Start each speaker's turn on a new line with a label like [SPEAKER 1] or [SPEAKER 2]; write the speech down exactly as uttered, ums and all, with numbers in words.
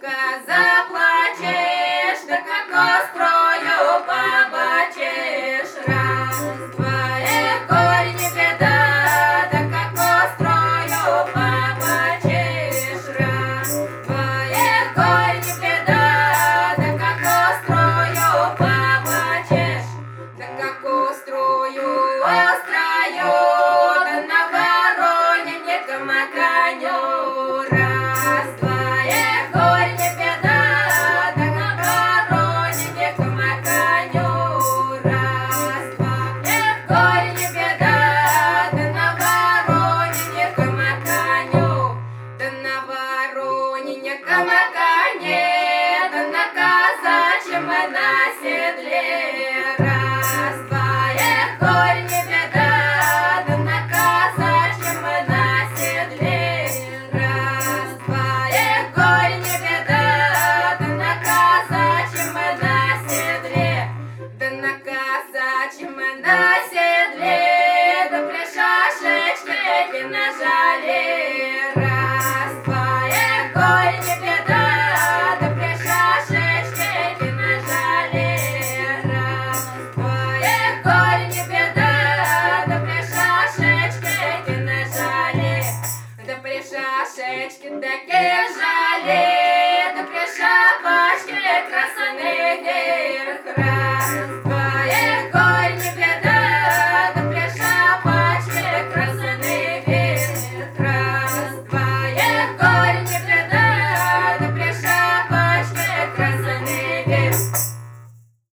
[SPEAKER 1] заплачешь, да как острою побачишь. Раз, два, эх, горе не беда, да как острою побачишь. Раз, два, эх, горе не беда, да как острою побачишь. Да как острою, острою, да на вороне не камаканю. Раз, два, эх, горе не беда, да на вороне не камаканю. Раз, два, эх, горе не беда, да на вороне не камаканю. Да на вороне не камакане, да на казачьем мы на седле. Раз, два, эх, горе не беда, да на казачьем мы на седле. Раз, два, эх, горе не беда, да на казачьем мы на седле. Да на казачьем мы на седле, да при шашечке нажали. Раз, два, эх, горе не беда, да при шашечке нажали. Раз, два, эх, горе не беда, да при шашечке нажали. Да при шашечке таки